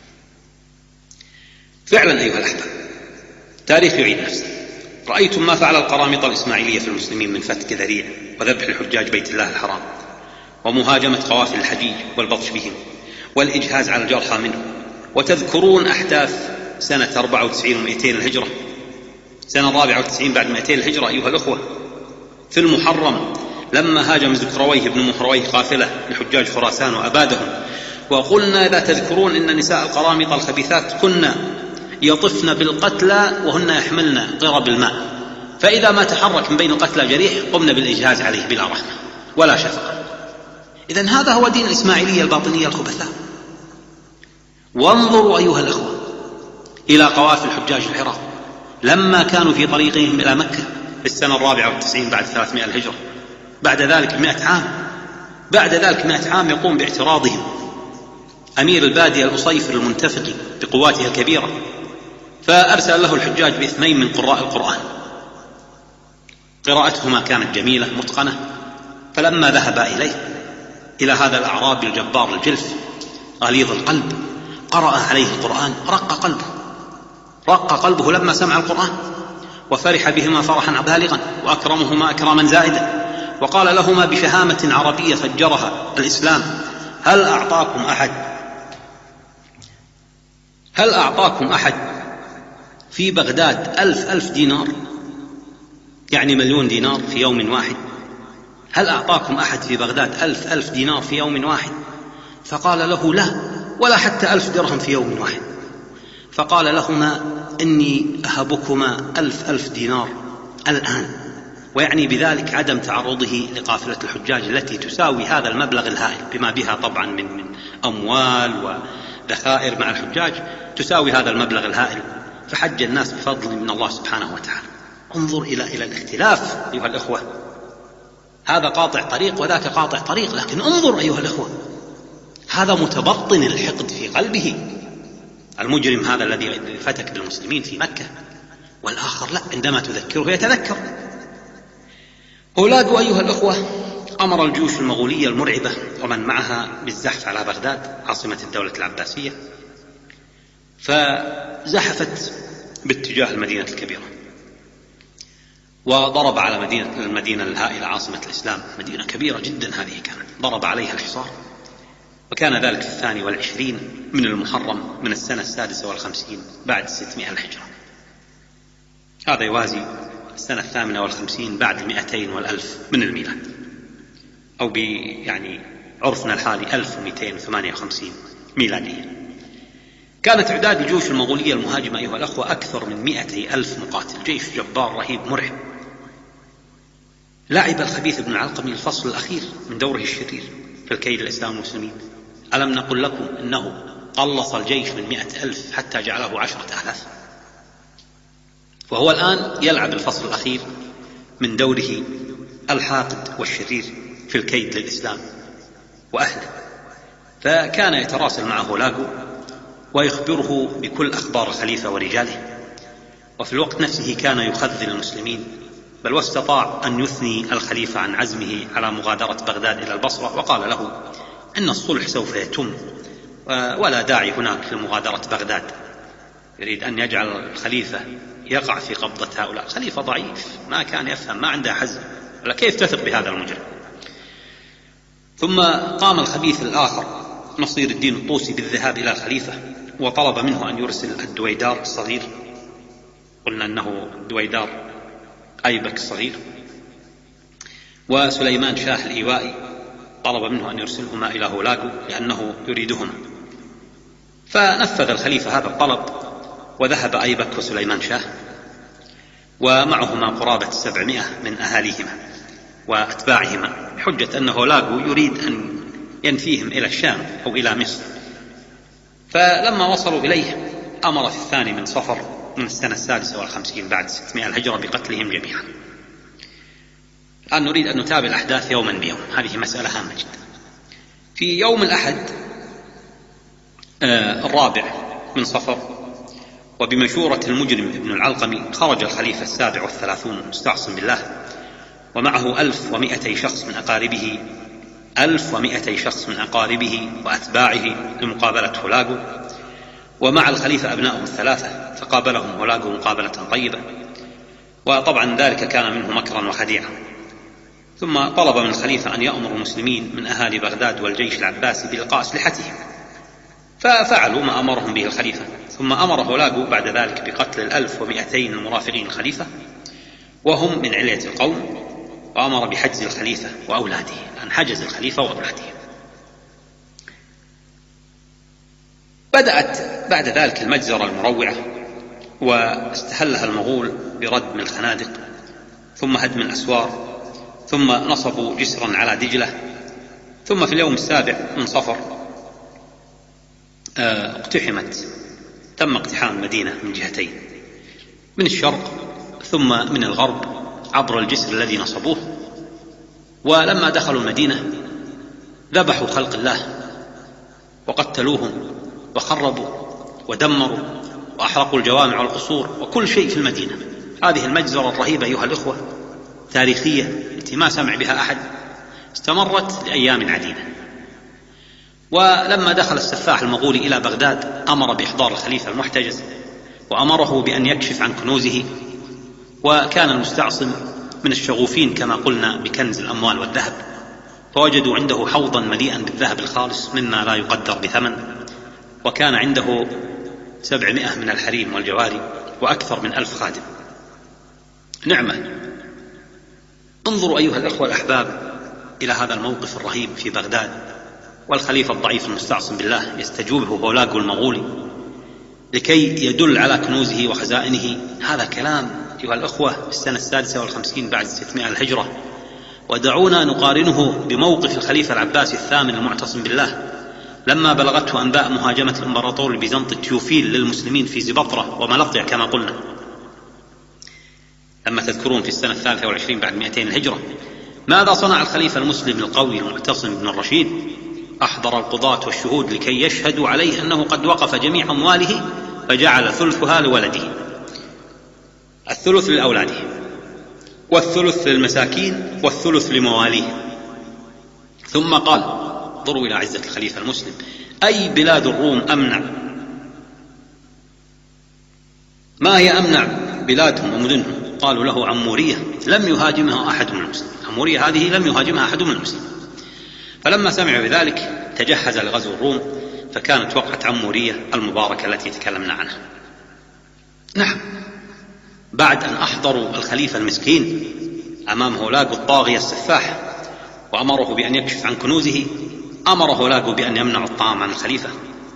فعلا أيها الأحباب تاريخ يعيد نفسه. رأيتم ما فعل القرامطة الإسماعيلية في المسلمين من فتك ذريع وذبح لحجاج بيت الله الحرام ومهاجمة قوافل الحجيج والبطش بهم والإجهاز على الجرحى منه. وتذكرون أحداث سنة أربعة وتسعين ومئتين الهجرة، سنة رابعة وتسعين بعد مئتين الهجرة أيها الأخوة، في المحرم لما هاجم زكرويه بن مهرويه قافلة لحجاج خراسان وأبادهم. وقلنا إذا تذكرون إن نساء القرامطة الخبيثات كنا يطفن بالقتلى وهن يحملن قرب الماء، فإذا ما تحرك من بين القتلى جريح قمنا بالإجهاز عليه بلا رحمة ولا شفقة. إذن هذا هو دين الإسماعيلية الباطنية الخبثاء. وانظروا أيها الأخوة إلى قوافل حجاج العراق لما كانوا في طريقهم إلى مكة في السنة الرابعة والتسعين بعد ثلاثمائة الهجرة، بعد ذلك مئة عام بعد ذلك مئة عام يقوم باعتراضهم أمير البادية الأصيفر المنتفق بقواته الكبيرة، فأرسل له الحجاج باثنين من قراء القرآن، قراءتهما كانت جميلة متقنة. فلما ذهب إليه إلى هذا الأعرابي الجبار الجلف غليظ القلب قرأ عليه القرآن، رق قلبه رق قلبه لما سمع القرآن، وفرح بهما فرحا بالغا وأكرمهما أكراما زائدا، وقال لهما بشهامة عربية فجرها الإسلام: هل أعطاكم أحد هل أعطاكم أحد في بغداد ألف ألف دينار، يعني مليون دينار في يوم واحد؟ هل أعطاكم أحد في بغداد ألف ألف دينار في يوم واحد؟ فقال له: لا، ولا حتى ألف درهم في يوم واحد. فقال لهما: إني أهبكما ألف ألف دينار الآن، ويعني بذلك عدم تعرضه لقافلة الحجاج التي تساوي هذا المبلغ الهائل بما بها طبعا من, من أموال وذخائر مع الحجاج، تساوي هذا المبلغ الهائل. فحج الناس بفضل من الله سبحانه وتعالى. انظر إلى إلى الاختلاف أيها الأخوة، هذا قاطع طريق وذاك قاطع طريق، لكن انظر أيها الأخوة، هذا متبطن الحقد في قلبه، المجرم هذا الذي فتك بالمسلمين في مكة، والآخر لا، عندما تذكره يتذكر. هولاكو أيها الأخوة أمر الجيوش المغولية المرعبة ومن معها بالزحف على بغداد عاصمة الدولة العباسية، فزحفت باتجاه المدينة الكبيرة وضرب على مدينة المدينة الهائلة عاصمة الإسلام، مدينة كبيرة جدا هذه كانت، ضرب عليها الحصار. وكان ذلك في الثاني والعشرين من المحرم من السنة السادسة والخمسين بعد ستمائة الهجرة، هذا يوازي السنة الثامنة والخمسين بعد المئتين والألف من الميلاد، أو يعني عرفنا الحالي ألف ومئتين وثمانية وخمسين ميلادية. كانت إعداد الجيوش المغولية المهاجمة أيها الأخوة أكثر من مئة ألف مقاتل، جيش جبار رهيب مرعب. لعب الخبيث بن العلقمي الفصل الأخير من دوره الشرير في الكيد الإسلام والمسلمين. ألم نقل لكم أنه قلص الجيش من مئة ألف حتى جعله عشرة آلاف، وهو الآن يلعب الفصل الأخير من دوره الحاقد والشرير في الكيد للإسلام وأهله. فكان يتراسل معه هولاغو ويخبره بكل أخبار الخليفة ورجاله، وفي الوقت نفسه كان يخذل المسلمين، بل واستطاع أن يثني الخليفة عن عزمه على مغادرة بغداد إلى البصرة، وقال له إن الصلح سوف يتم ولا داعي هناك لمغادرة بغداد. يريد أن يجعل الخليفة يقع في قبضة هؤلاء. خليفة ضعيف ما كان يفهم، ما عنده حزم، ولا كيف تثق بهذا المجرم. ثم قام الخبيث الآخر نصير الدين الطوسي بالذهاب إلى الخليفة، وطلب منه أن يرسل الدويدار الصغير، قلنا أنه الدويدار أيبك الصغير، وسليمان شاه الإيوائي طلب منه أن يرسلهما إلى هولاغو لأنه يريدهما. فنفذ الخليفة هذا الطلب، وذهب أيبك وسليمان شاه ومعهما قرابة سبعمائة من أهاليهما وأتباعهما، بحجة أن هولاغو يريد أن ينفيهم إلى الشام أو إلى مصر. فلما وصلوا إليه أمر في الثاني من صفر من السنة السادسة والخمسين بعد ستمائة الهجرة بقتلهم جميعا. الآن نريد أن نتابع الأحداث يوما بيوم، هذه مسألة هامة جدا. في يوم الأحد آه الرابع من صفر، وبمشورة المجرم ابن العلقمي، خرج الخليفة السابع والثلاثون المستعصم بالله ومعه ألف ومئتي شخص من أقاربه ألف ومئتي شخص من أقاربه وأتباعه لمقابلة هولاغو، ومع الخليفة أبنائه الثلاثة، فقابلهم هولاغو مقابلة طيبة، وطبعا ذلك كان منه مكرا وخديعة. ثم طلب من الخليفة أن يأمر المسلمين من أهالي بغداد والجيش العباسي بإلقاء أسلحتهم، ففعلوا ما أمرهم به الخليفة. ثم أمر هولاغو بعد ذلك بقتل الألف ومئتين المرافقين الخليفة وهم من علية القوم، وأمر بحجز الخليفة وأولاده، أن حجز الخليفة وأولاده. بدأت بعد ذلك المجزرة المروعة، واستهلها المغول برد الخنادق، ثم هدم الأسوار، ثم نصبوا جسرا على دجلة. ثم في اليوم السابع من صفر اقتحمت تم اقتحام المدينة من جهتين، من الشرق ثم من الغرب، عبر الجسر الذي نصبوه. ولما دخلوا المدينة ذبحوا خلق الله وقتلوهم وخربوا ودمروا وأحرقوا الجوامع والقصور وكل شيء في المدينة. هذه المجزرة الرهيبة أيها الإخوة تاريخية التي ما سمع بها أحد، استمرت لأيام عديدة. ولما دخل السفاح المغولي إلى بغداد أمر بإحضار الخليفة المحتجز، وأمره بأن يكشف عن كنوزه. وكان المستعصم من الشغوفين كما قلنا بكنز الأموال والذهب، فوجدوا عنده حوضا مليئا بالذهب الخالص مما لا يقدر بثمن، وكان عنده سبعمائة من الحريم والجواري وأكثر من ألف خادم. نعمة. انظروا أيها الأخوة الأحباب إلى هذا الموقف الرهيب في بغداد، والخليفة الضعيف المستعصم بالله يستجوبه هولاغو المغولي لكي يدل على كنوزه وخزائنه. هذا كلام أيها الأخوة في السنة السادسة والخمسين بعد ستمائة الهجرة. ودعونا نقارنه بموقف الخليفة العباسي الثامن المعتصم بالله لما بلغته أنباء مهاجمة الإمبراطور البيزنطي تيوفيل للمسلمين في زبطرة وملطع كما قلنا، لما تذكرون في السنة الثالثة والعشرين بعد مئتين الهجرة. ماذا صنع الخليفة المسلم القوي المعتصم بن الرشيد؟ أحضر القضاة والشهود لكي يشهدوا عليه أنه قد وقف جميع أمواله، فجعل ثلثها لولده، الثلث لأولاده، والثلث للمساكين، والثلث لمواليه. ثم قال: انظروا إلى عزة الخليفة المسلم، أي بلاد الروم أمنع؟ ما هي أمنع بلادهم ومدنهم؟ قالوا له: عمورية لم يهاجمها أحد من المسلمين. عمورية هذه لم يهاجمها أحد من المسلمين. فلما سمعوا بذلك تجهز لغزو الروم، فكانت وقعة عمورية المباركة التي تكلمنا عنها. نعم، بعد أن أحضروا الخليفة المسكين أمام هولاغو الطاغية السفاح وأمره بأن يكشف عن كنوزه، أمر هولاغو بأن يمنع الطعام عن الخليفة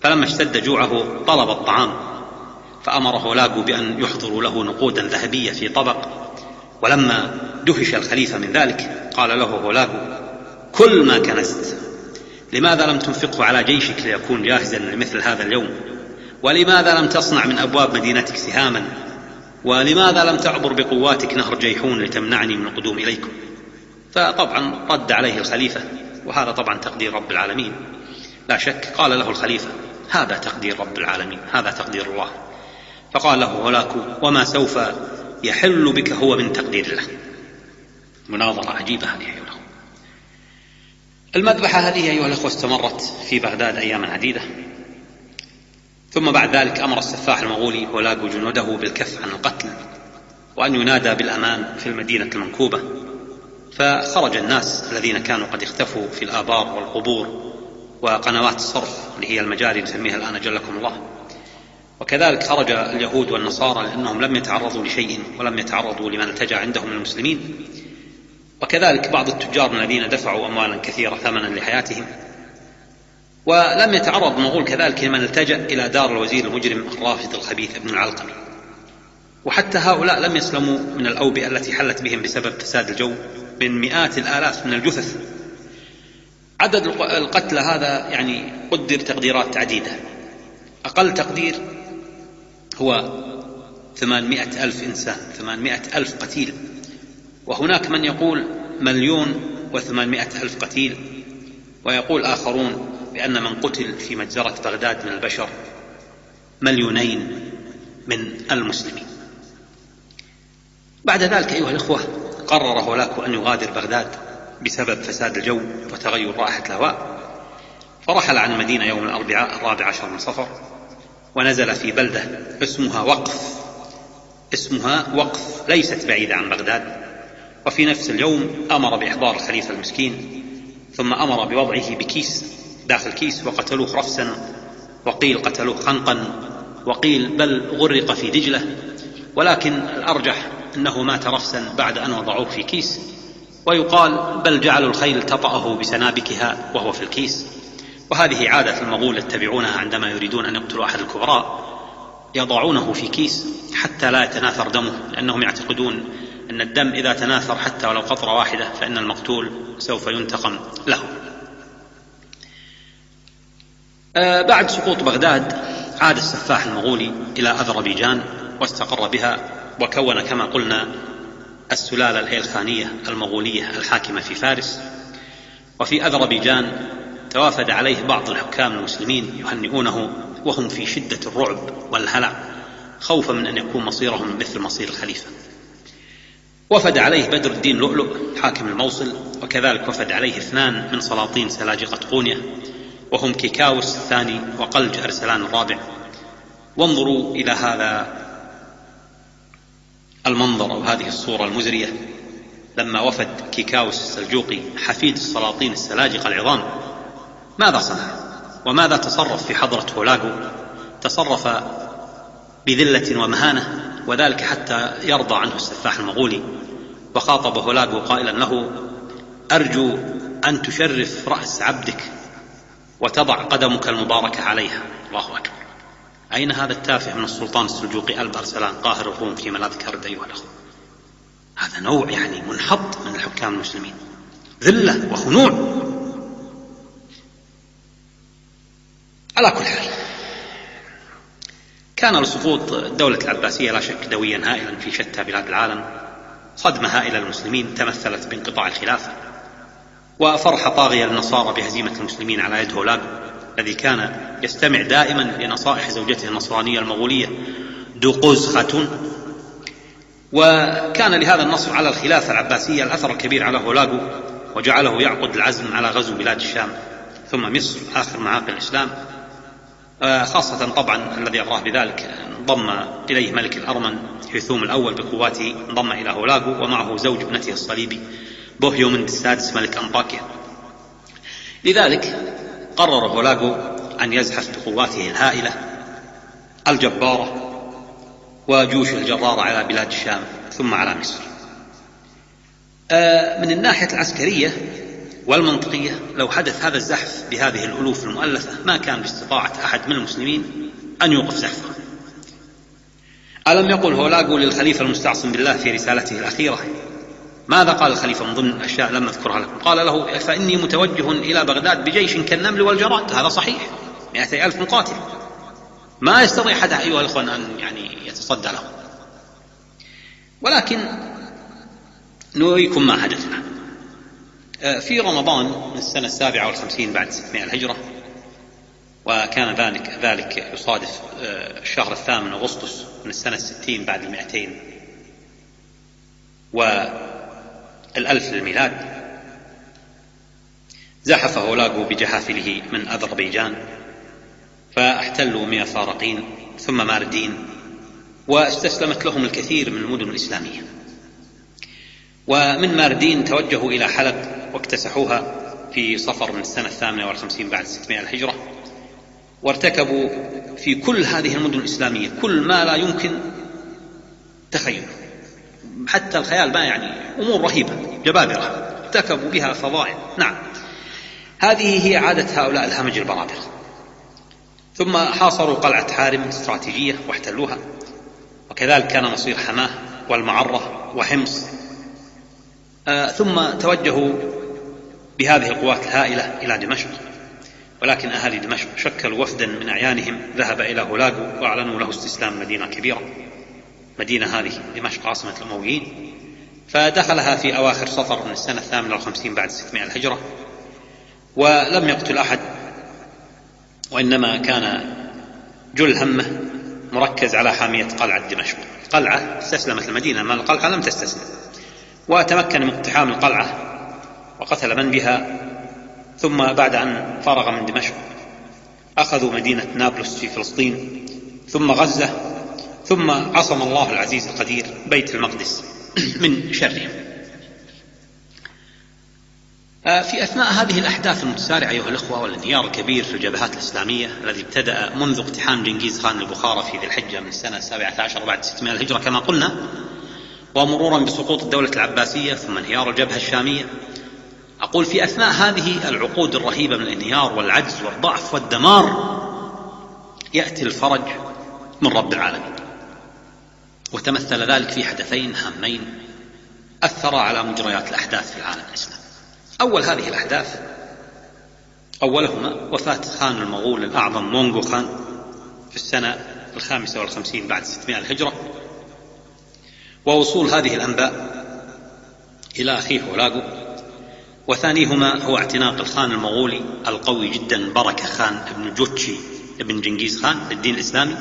فلما اشتد جوعه طلب الطعام، فأمر هولاكو بأن يحضروا له نقودا ذهبية في طبق. ولما دهش الخليفة من ذلك قال له هولاكو: كل ما كنزت، لماذا لم تنفقه على جيشك ليكون جاهزا لمثل هذا اليوم؟ ولماذا لم تصنع من أبواب مدينتك سهاما؟ ولماذا لم تعبر بقواتك نهر جيحون لتمنعني من القدوم إليكم؟ فطبعا رد عليه الخليفة، وهذا طبعا تقدير رب العالمين لا شك. قال له الخليفة: هذا تقدير رب العالمين، هذا تقدير الله. فقال له هولاكو: وما سوف يحل بك هو من تقدير الله. مناظرة عجيبة هذه أيها الأخوة. المذبحة هذه أيها الأخوة استمرت في بغداد أياما عديدة، ثم بعد ذلك أمر السفاح المغولي هولاكو جنوده بالكف عن القتل، وأن ينادى بالأمان في المدينة المنكوبة. فخرج الناس الذين كانوا قد اختفوا في الآبار والقبور وقنوات الصرف اللي هي المجاري نسميها الآن جلكم الله، وكذلك خرج اليهود والنصارى لأنهم لم يتعرضوا لشيء ولم يتعرضوا لمن التجأ عندهم من المسلمين، وكذلك بعض التجار الذين دفعوا أموالا كثيرة ثمنا لحياتهم. ولم يتعرض المغول كذلك لمن التجأ إلى دار الوزير المجرم الرافض الخبيث ابن العلقمي. وحتى هؤلاء لم يسلموا من الأوبئة التي حلت بهم بسبب فساد الجو من مئات الآلاف من الجثث. عدد القتلى هذا يعني قدر تقديرات عديدة، أقل تقدير هو ثمانمائة ألف إنسان، ثمانمائة ألف قتيل، وهناك من يقول مليون وثمانمائة ألف قتيل، ويقول آخرون بأن من قتل في مجزرة بغداد من البشر مليونين من المسلمين. بعد ذلك أيها الأخوة قرر هولاكو أن يغادر بغداد بسبب فساد الجو وتغير رائحة الهواء، فرحل عن المدينة يوم الأربعاء الرابع عشر من صفر، ونزل في بلدة اسمها وقف اسمها وقف ليست بعيدة عن بغداد. وفي نفس اليوم أمر بإحضار الخليفة المسكين، ثم أمر بوضعه بكيس داخل كيس وقتلوه رفسا، وقيل قتلوه خنقا، وقيل بل غرق في دجلة، ولكن الأرجح أنه مات رفسا بعد أن وضعوه في كيس، ويقال بل جعلوا الخيل تطأه بسنابكها وهو في الكيس. وهذه عادة المغول يتبعونها عندما يريدون أن يقتلوا أحد الكبراء، يضعونه في كيس حتى لا يتناثر دمه، لأنهم يعتقدون أن الدم إذا تناثر حتى ولو قطرة واحدة فإن المقتول سوف ينتقم له. آه بعد سقوط بغداد عاد السفاح المغولي إلى أذربيجان واستقر بها، وكون كما قلنا السلالة الإيلخانية المغولية الحاكمة في فارس. وفي أذربيجان توافد عليه بعض الحكام المسلمين يهنئونه وهم في شدة الرعب والهلع، خوفا من أن يكون مصيرهم مثل مصير الخليفة. وفد عليه بدر الدين لؤلؤ حاكم الموصل، وكذلك وفد عليه اثنان من سلاطين سلاجقة قونية، وهم كيكاوس الثاني وقلج أرسلان الرابع. وانظروا إلى هذا المنظر أو هذه الصورة المزرية لما وفد كيكاوس السلجوقي حفيد السلاطين السلاجقة العظام، ماذا صنع وماذا تصرف في حضرة هولاكو؟ تصرف بذلة ومهانة، وذلك حتى يرضى عنه السفاح المغولي. وخاطب هولاكو قائلا له: أرجو أن تشرف رأس عبدك وتضع قدمك المباركة عليها. الله أكبر. أين هذا التافه من السلطان السلجوقي ألب أرسلان قاهر الروم فيما لا ذكرت أيها الأخوة؟ هذا نوع يعني منحط من الحكام المسلمين، ذلة وخنوع. على كل حال، كان لسقوط الدولة العباسية لا شك دويا هائلا في شتى بلاد العالم، صدمة هائلة للمسلمين تمثلت بانقطاع الخلافة، وفرح طاغية للنصارى بهزيمة المسلمين على يد هولاكو الذي كان يستمع دائما لنصائح زوجته النصرانية المغولية دوقوز خاتون. وكان لهذا النصر على الخلافة العباسية الأثر الكبير على هولاكو، وجعله يعقد العزم على غزو بلاد الشام ثم مصر آخر معاقل الإسلام، خاصة طبعا الذي أغراه بذلك انضم إليه ملك الأرمن هيثوم الأول بقواته، انضم إلى هولاكو ومعه زوج ابنته الصليبي بوهيومند السادس ملك أنطاكيا. لذلك قرر هولاكو أن يزحف بقواته الهائلة الجبارة وجيوشه الجرارة على بلاد الشام ثم على مصر. من الناحية العسكرية والمنطقية لو حدث هذا الزحف بهذه الألوف المؤلفة ما كان باستطاعة أحد من المسلمين أن يوقف زحفه. ألم يقل هولاغو للخليفة المستعصم بالله في رسالته الأخيرة؟ ماذا قال الخليفة من ضمن الأشياء لم أذكرها لكم؟ قال له: فإني متوجه إلى بغداد بجيش كالنمل والجراد. هذا صحيح، مئتي ألف مقاتل، ما يستطيع أحد أيها الأخوان أن يعني يتصدى له. ولكن نريكم ما حدث له. في رمضان من السنة السابعة والخمسين بعد ستمائة الهجرة، وكان ذلك ذلك يصادف الشهر الثامن أغسطس من السنة الستين بعد المئتين والألف للميلاد، زحف هولاغو بجحافله من أذربيجان فاحتلوا مياه فارقين ثم ماردين، واستسلمت لهم الكثير من المدن الإسلامية. ومن ماردين توجهوا إلى حلب واكتسحوها في صفر من السنة الثامنة والخمسين بعد ستمائة الهجرة، وارتكبوا في كل هذه المدن الإسلامية كل ما لا يمكن تخيله، حتى الخيال، ما يعني أمور رهيبة جبابرة ارتكبوا بها فظائع. نعم، هذه هي عادة هؤلاء الهمج البرابرة. ثم حاصروا قلعة حارم استراتيجية واحتلوها، وكذلك كان مصير حماه والمعرة وحمص. آه ثم توجهوا بهذه القوات الهائلة إلى دمشق، ولكن أهالي دمشق شكلوا وفدا من أعيانهم ذهب إلى هولاغو وأعلنوا له استسلام مدينة كبيرة، مدينة هذه دمشق عاصمة الأمويين، فدخلها في أواخر صفر من السنة الثامنة والخمسين بعد ستمائة الهجرة، ولم يقتل أحد، وإنما كان جل همه مركز على حامية قلعة دمشق. القلعة استسلمت المدينة، ما القلعة لم تستسلم، وتمكن من اقتحام القلعة وقتل من بها. ثم بعد أن فرغ من دمشق أخذوا مدينة نابلس في فلسطين، ثم غزة، ثم عصم الله العزيز القدير بيت المقدس من شرهم. في أثناء هذه الأحداث المتسارعة أيها الأخوة والانهيار الكبير في الجبهات الإسلامية الذي ابتدأ منذ اقتحام جنكيز خان البخارى في ذي الحجة من السنة السابعة عشر بعد ستمائة الهجرة كما قلنا، ومرورا بسقوط الدولة العباسية ثم انهيار الجبهة الشامية، أقول في أثناء هذه العقود الرهيبة من الانهيار والعجز والضعف والدمار يأتي الفرج من رب العالمين. وتمثل ذلك في حدثين هامين أثر على مجريات الأحداث في العالم الإسلامي. أول هذه الأحداث أولهما وفاة خان المغول الأعظم مونغو خان في السنة الخامسة والخمسين بعد ستمائة الهجرة، ووصول هذه الأنباء إلى أخيه هولاغو. وثانيهما هو اعتناق الخان المغولي القوي جدا بركة خان ابن جوتشي ابن جنكيز خان للدين الإسلامي.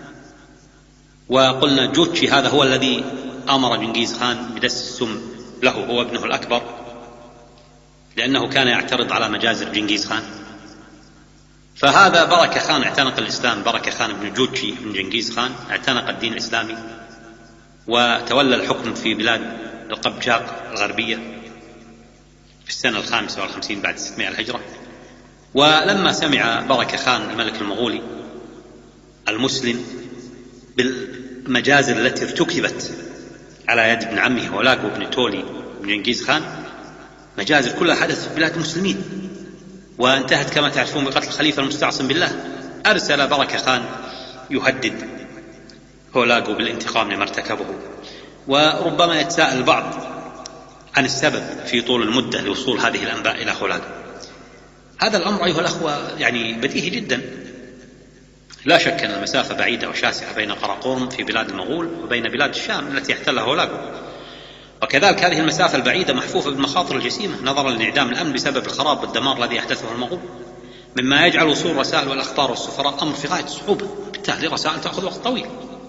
وقلنا جوتشي هذا هو الذي أمر جنكيز خان بدس السم له هو ابنه الأكبر، لأنه كان يعترض على مجازر جنكيز خان. فهذا بركة خان اعتنق الإسلام، بركة خان ابن جوتشي ابن جنكيز خان اعتنق الدين الإسلامي وتولى الحكم في بلاد القبجاق الغربية في السنة الخامسة والخمسين بعد ستمائة الهجرة. ولما سمع بركة خان الملك المغولي المسلم بالمجازر التي ارتكبت على يد ابن عمه هولاغو بن تولي بن جنكيز خان، مجازر كلها حدثت في بلاد المسلمين وانتهت كما تعرفون بقتل الخليفة المستعصم بالله، أرسل بركة خان يهدد هولاغو بالانتقام لما ارتكبه. وربما يتساءل البعض عن السبب في طول المدة لوصول هذه الأنباء إلى هولاغو. هذا الأمر أيها الأخوة يعني بديهي جدا، لا شك أن المسافة بعيدة وشاسعة بين قراقورم في بلاد المغول وبين بلاد الشام التي احتلها هولاغو، وكذلك هذه المسافة البعيدة محفوفة بالمخاطر الجسيمة نظرا لانعدام الأمن بسبب الخراب والدمار الذي أحدثه المغول، مما يجعل وصول الرسائل والأخبار والسفراء أمر في غاية الصعوبة، بالتالي رسائل تأخذ وقت طويل.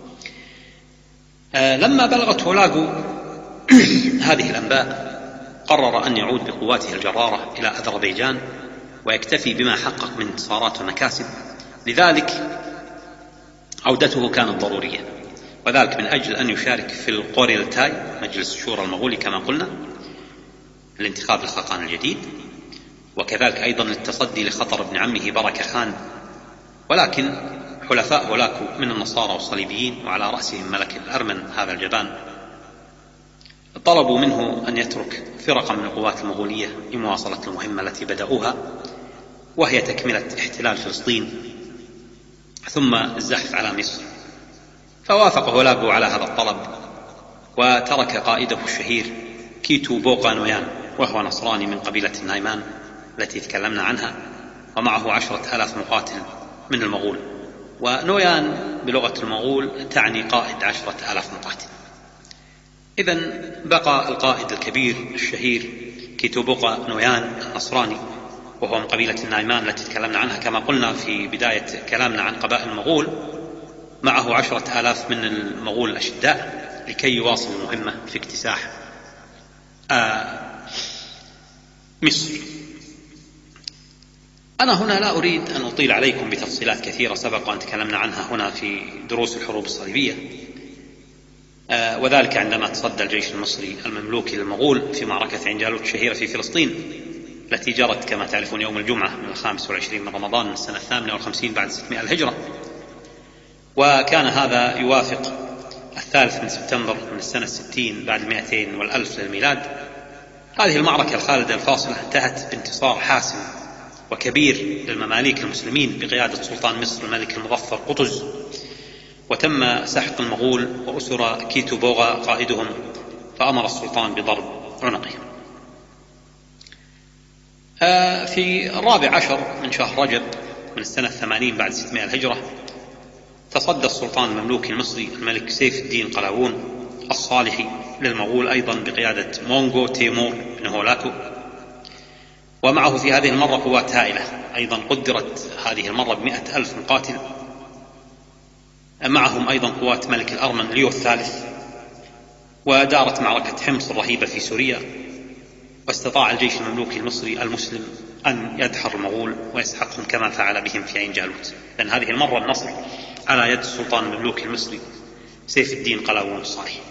آه لما بلغت هولاغو هذه الأنباء قرر أن يعود بقواته الجرارة إلى أذربيجان ويكتفي بما حقق من انتصارات ومكاسب، لذلك عودته كانت ضرورية، وذلك من أجل أن يشارك في القوريلتاي مجلس الشورى المغولي كما قلنا الانتخاب الخاقان الجديد، وكذلك أيضا للتصدي لخطر ابن عمه بركة خان. ولكن حلفاء هولاغو من النصارى والصليبيين وعلى رأسهم ملك الأرمن هذا الجبان طلبوا منه أن يترك فرقا من القوات المغولية لمواصلة المهمة التي بدأوها، وهي تكملة احتلال فلسطين ثم الزحف على مصر. فوافق هولاكو على هذا الطلب، وترك قائده الشهير كيتو بوغا نويان، وهو نصراني من قبيلة النايمان التي تكلمنا عنها، ومعه عشرة آلاف مقاتل من المغول. ونويان بلغة المغول تعني قائد عشرة آلاف مقاتل. إذن بقى القائد الكبير الشهير كيتو بوغا نويان النصراني، وهو من قبيلة النايمان التي تكلمنا عنها كما قلنا في بداية كلامنا عن قبائل المغول، معه عشرة آلاف من المغول الأشداء لكي يواصل المهمة في اكتساح آه مصر. أنا هنا لا أريد أن أطيل عليكم بتفصيلات كثيرة سبق أن تكلمنا عنها هنا في دروس الحروب الصليبية، آه وذلك عندما تصدى الجيش المصري المملوكي للمغول في معركة عين جالوت الشهيرة في فلسطين، التي جرت كما تعرفون يوم الجمعة من الخامس والعشرين من رمضان من السنة الثامنة والخمسين بعد ستمائة الهجرة، وكان هذا يوافق الثالث من سبتمبر من السنة الستين بعد المئتين والألف للميلاد. هذه المعركة الخالدة الفاصلة انتهت بانتصار حاسم وكبير للمماليك المسلمين بقيادة سلطان مصر الملك المظفر قطز، وتم سحق المغول وأسر كيتو بوغا قائدهم، فأمر السلطان بضرب عنقهم. في الرابع عشر من شهر رجب من السنة الثمانين بعد ستمائة الهجرة تصدى السلطان المملوكي المصري الملك سيف الدين قلاوون الصالحي للمغول أيضا بقيادة مونغو تيمور بن هولاكو، ومعه في هذه المرة قوات هائلة أيضا قدرت هذه المرة بمئة ألف مقاتل، معهم أيضا قوات ملك الأرمن ليو الثالث. ودارت معركة حمص الرهيبة في سوريا، واستطاع الجيش المملوكي المصري المسلم أن يدحر المغول ويسحقهم كما فعل بهم في عين جالوت، لأن هذه المرة النصر على يد السلطان المملوكي المصري سيف الدين قلاوون الصالحي.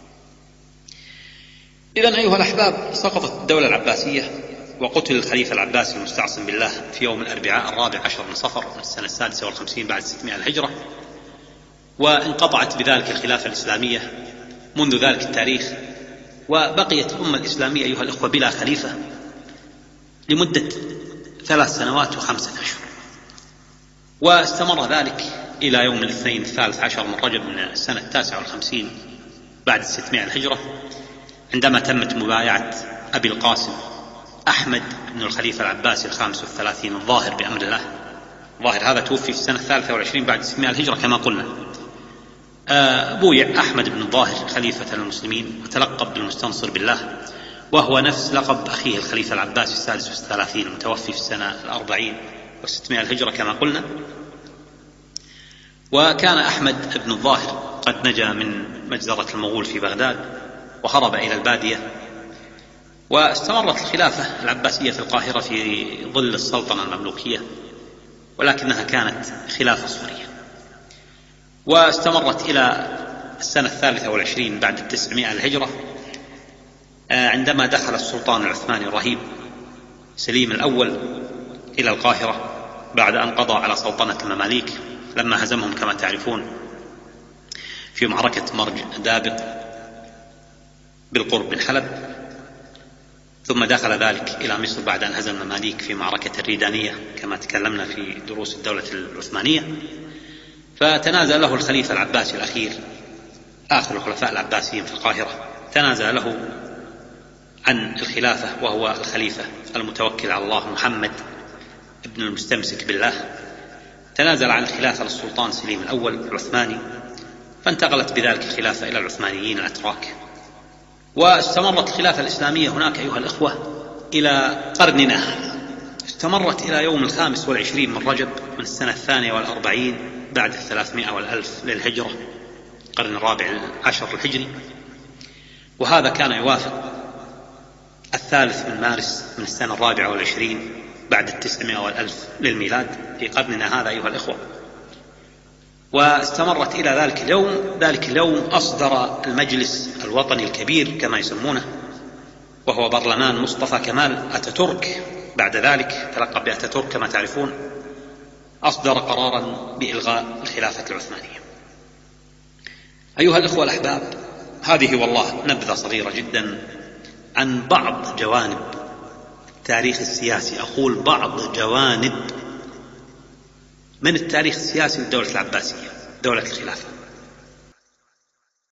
إذن أيها الأحباب، سقطت الدولة العباسية وقتل الخليفة العباسي المستعصم بالله في يوم الأربعاء الرابع عشر من صفر من السنة السادسة والخمسين بعد ستمائة الهجرة، وانقطعت بذلك الخلافة الإسلامية منذ ذلك التاريخ، وبقيت الأمة الإسلامية أيها الأخوة بلا خليفة لمدة ثلاث سنوات وخمسة أشهر، واستمر ذلك إلى يوم الاثنين الثالث عشر من رجب من السنة التاسعة والخمسين بعد ستمائة الهجرة، عندما تمت مبايعة أبي القاسم أحمد بن الخليفة العباسي الخامس والثلاثين الظاهر بأمر الله. ظاهر هذا توفي في السنة الثالثة والعشرين بعد ستمائة الهجرة كما قلنا. بويع أحمد بن الظاهر خليفة للمسلمين وتلقب بالمستنصر بالله، وهو نفس لقب أخيه الخليفة العباسي السادس والثلاثين المتوفي في السنة الأربعين وستمائة الهجرة كما قلنا. وكان أحمد بن الظاهر قد نجا من مجزرة المغول في بغداد وهرب إلى البادية، واستمرت الخلافة العباسية في القاهرة في ظل السلطنة المملوكية، ولكنها كانت خلافة صغيرة، واستمرت إلى السنة الثالثة والعشرين بعد التسعمائة الهجرة، عندما دخل السلطان العثماني الرهيب سليم الأول إلى القاهرة بعد أن قضى على سلطنة المماليك لما هزمهم كما تعرفون في معركة مرج دابق بالقرب من حلب، ثم دخل ذلك إلى مصر بعد أن هزم المماليك في معركة الريدانية كما تكلمنا في دروس الدولة العثمانية. فتنازل له الخليفة العباسي الأخير آخر الخلفاء العباسيين في القاهرة، تنازل له عن الخلافة وهو الخليفة المتوكل على الله محمد ابن المستمسك بالله، تنازل عن الخلافة للسلطان سليم الأول العثماني، فانتقلت بذلك الخلافة إلى العثمانيين الأتراك. واستمرت الخلافة الإسلامية هناك أيها الإخوة إلى قرننا هذا، استمرت إلى يوم الخامس والعشرين من رجب من السنة الثانية والأربعين بعد الثلاثمائة والألف للهجرة، القرن الرابع عشر الهجري، وهذا كان يوافق الثالث من مارس من السنة الرابعة والعشرين بعد التسعمائة والألف للميلاد في قرننا هذا أيها الإخوة. واستمرت إلى ذلك اليوم. ذلك اليوم أصدر المجلس الوطني الكبير كما يسمونه، وهو برلمان مصطفى كمال أتاتورك، بعد ذلك تلقب بأتاتورك كما تعرفون، أصدر قرارا بإلغاء الخلافة العثمانية. أيها الإخوة الأحباب، هذه والله نبذة صغيرة جدا عن بعض جوانب التاريخ السياسي، أقول بعض جوانب من التاريخ السياسي للدولة العباسية، دولة الخلافة.